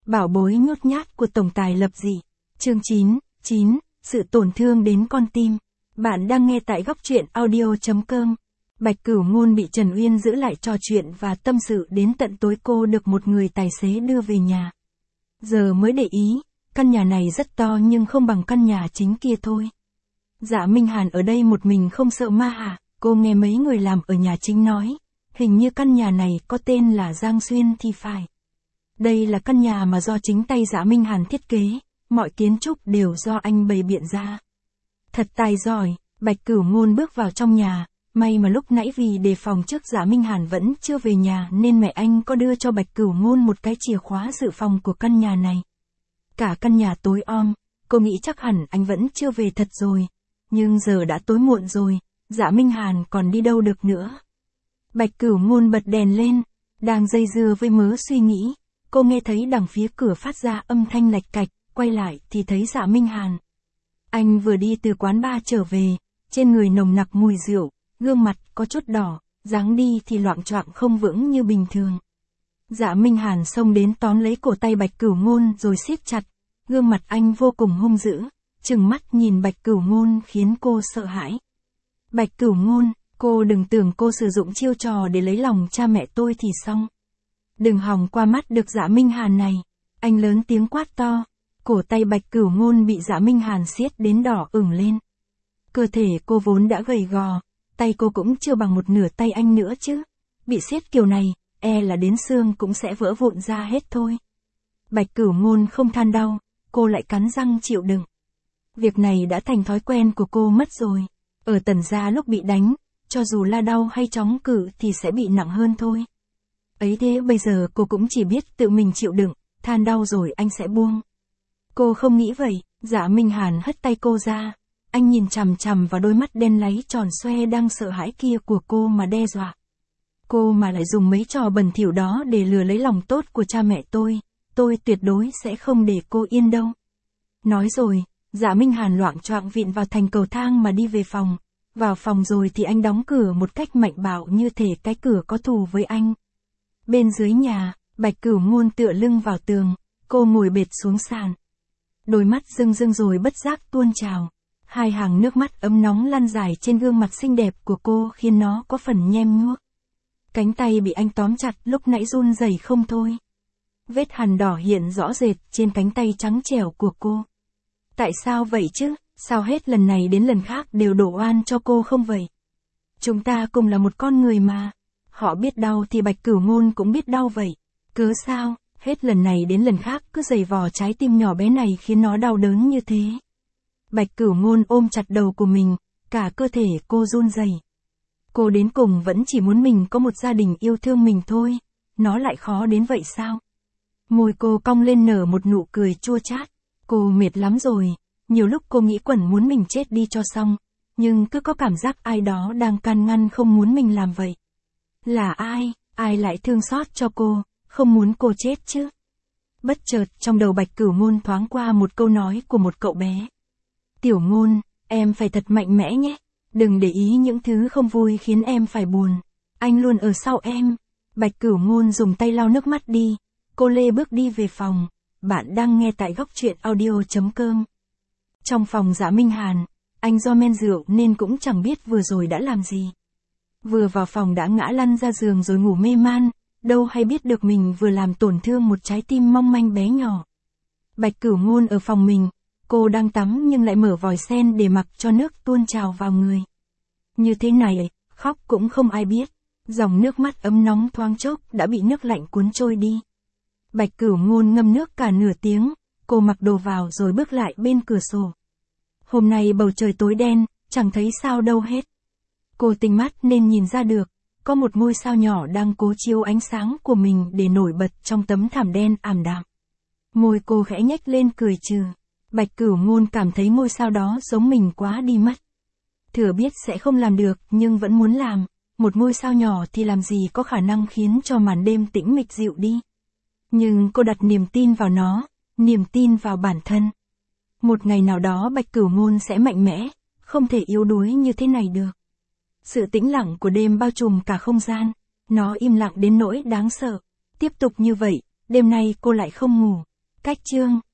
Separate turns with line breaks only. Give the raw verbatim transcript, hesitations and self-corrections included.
Bảo bối nhút nhát của tổng tài lập dị. Chương chín, chín, sự tổn thương đến con tim. Bạn đang nghe tại góc truyện audio chấm com. Bạch Cửu Ngôn bị Trần Uyên giữ lại trò chuyện và tâm sự đến tận tối cô được một người tài xế đưa về nhà. Giờ mới để ý, căn nhà này rất to nhưng không bằng căn nhà chính kia thôi. Dạ Minh Hàn ở đây một mình không sợ ma hả? Cô nghe mấy người làm ở nhà chính nói, hình như căn nhà này có tên là Giang Xuyên thì phải. Đây là căn nhà mà do chính tay Dạ Minh Hàn thiết kế, mọi kiến trúc đều do anh bày biện ra. Thật tài giỏi. Bạch Cửu Ngôn bước vào trong nhà, may mà lúc nãy vì đề phòng trước Dạ Minh Hàn vẫn chưa về nhà nên mẹ anh có đưa cho Bạch Cửu Ngôn một cái chìa khóa dự phòng của căn nhà này. Cả căn nhà tối om, cô nghĩ chắc hẳn anh vẫn chưa về thật rồi, nhưng giờ đã tối muộn rồi, Dạ Minh Hàn còn đi đâu được nữa. Bạch Cửu Ngôn bật đèn lên, đang dây dưa với mớ suy nghĩ, cô nghe thấy đằng phía cửa phát ra âm thanh lạch cạch, quay lại thì thấy Dạ Minh Hàn. Anh vừa đi từ quán bar trở về, trên người nồng nặc mùi rượu, gương mặt có chút đỏ, dáng đi thì loạng choạng không vững như bình thường. Dạ Minh Hàn xông đến tóm lấy cổ tay Bạch Cửu Ngôn rồi siết chặt, gương mặt anh vô cùng hung dữ, trừng mắt nhìn Bạch Cửu Ngôn khiến cô sợ hãi. Bạch Cửu Ngôn, cô đừng tưởng cô sử dụng chiêu trò để lấy lòng cha mẹ tôi thì xong. Đừng hòng qua mắt được Dạ Minh Hàn này, anh lớn tiếng quát to. Cổ tay Bạch Cửu Ngôn bị Dạ Minh Hàn siết đến đỏ ửng lên. Cơ thể cô vốn đã gầy gò, tay cô cũng chưa bằng một nửa tay anh nữa chứ. Bị siết kiểu này, e là đến xương cũng sẽ vỡ vụn ra hết thôi. Bạch Cửu Ngôn không than đau, cô lại cắn răng chịu đựng. Việc này đã thành thói quen của cô mất rồi. Ở Tần gia lúc bị đánh, cho dù la đau hay chóng cự thì sẽ bị nặng hơn thôi. Ấy thế bây giờ cô cũng chỉ biết tự mình chịu đựng, than đau rồi anh sẽ buông. Cô không nghĩ vậy, Dạ Minh Hàn hất tay cô ra, anh nhìn chằm chằm vào đôi mắt đen láy tròn xoe đang sợ hãi kia của cô mà đe dọa. Cô mà lại dùng mấy trò bẩn thỉu đó để lừa lấy lòng tốt của cha mẹ tôi, tôi tuyệt đối sẽ không để cô yên đâu. Nói rồi, Dạ Minh Hàn loạng choạng vịn vào thành cầu thang mà đi về phòng, vào phòng rồi thì anh đóng cửa một cách mạnh bạo như thể cái cửa có thù với anh. Bên dưới nhà, Bạch Cửu Ngôn tựa lưng vào tường, cô ngồi bệt xuống sàn. Đôi mắt rưng rưng rồi bất giác tuôn trào. Hai hàng nước mắt ấm nóng lăn dài trên gương mặt xinh đẹp của cô khiến nó có phần nhem nhuốc. Cánh tay bị anh tóm chặt lúc nãy run rẩy không thôi. Vết hằn đỏ hiện rõ rệt trên cánh tay trắng trẻo của cô. Tại sao vậy chứ? Sao hết lần này đến lần khác đều đổ oan cho cô không vậy? Chúng ta cùng là một con người mà. Họ biết đau thì Bạch Cửu Ngôn cũng biết đau vậy. Cớ sao? Hết lần này đến lần khác cứ giày vò trái tim nhỏ bé này khiến nó đau đớn như thế. Bạch Cửu Ngôn ôm chặt đầu của mình, cả cơ thể cô run rẩy. Cô đến cùng vẫn chỉ muốn mình có một gia đình yêu thương mình thôi, nó lại khó đến vậy sao? Môi cô cong lên nở một nụ cười chua chát. Cô mệt lắm rồi, nhiều lúc cô nghĩ quẩn muốn mình chết đi cho xong, nhưng cứ có cảm giác ai đó đang can ngăn không muốn mình làm vậy. Là ai, ai lại thương xót cho cô? Không muốn cô chết chứ. Bất chợt trong đầu Bạch Cửu Ngôn thoáng qua một câu nói của một cậu bé. Tiểu Ngôn, em phải thật mạnh mẽ nhé. Đừng để ý những thứ không vui khiến em phải buồn. Anh luôn ở sau em. Bạch Cửu Ngôn dùng tay lau nước mắt đi. Cô lê bước đi về phòng. Bạn đang nghe tại góc truyện audio chấm com. Trong phòng Dạ Minh Hàn, anh do men rượu nên cũng chẳng biết vừa rồi đã làm gì. Vừa vào phòng đã ngã lăn ra giường rồi ngủ mê man. Đâu hay biết được mình vừa làm tổn thương một trái tim mong manh bé nhỏ. Bạch Cửu Ngôn ở phòng mình, cô đang tắm nhưng lại mở vòi sen để mặc cho nước tuôn trào vào người. Như thế này, khóc cũng không ai biết, dòng nước mắt ấm nóng thoáng chốc đã bị nước lạnh cuốn trôi đi. Bạch Cửu Ngôn ngâm nước cả nửa tiếng, cô mặc đồ vào rồi bước lại bên cửa sổ. Hôm nay bầu trời tối đen, chẳng thấy sao đâu hết. Cô tinh mắt nên nhìn ra được. Có một ngôi sao nhỏ đang cố chiếu ánh sáng của mình để nổi bật trong tấm thảm đen ảm đạm. Môi cô khẽ nhếch lên cười trừ. Bạch Cửu Ngôn cảm thấy ngôi sao đó giống mình quá đi mất. Thừa biết sẽ không làm được nhưng vẫn muốn làm. Một ngôi sao nhỏ thì làm gì có khả năng khiến cho màn đêm tĩnh mịch dịu đi. Nhưng cô đặt niềm tin vào nó, niềm tin vào bản thân. Một ngày nào đó Bạch Cửu Ngôn sẽ mạnh mẽ, không thể yếu đuối như thế này được. Sự tĩnh lặng của đêm bao trùm cả không gian, nó im lặng đến nỗi đáng sợ. Tiếp tục như vậy, đêm nay cô lại không ngủ. Cách chương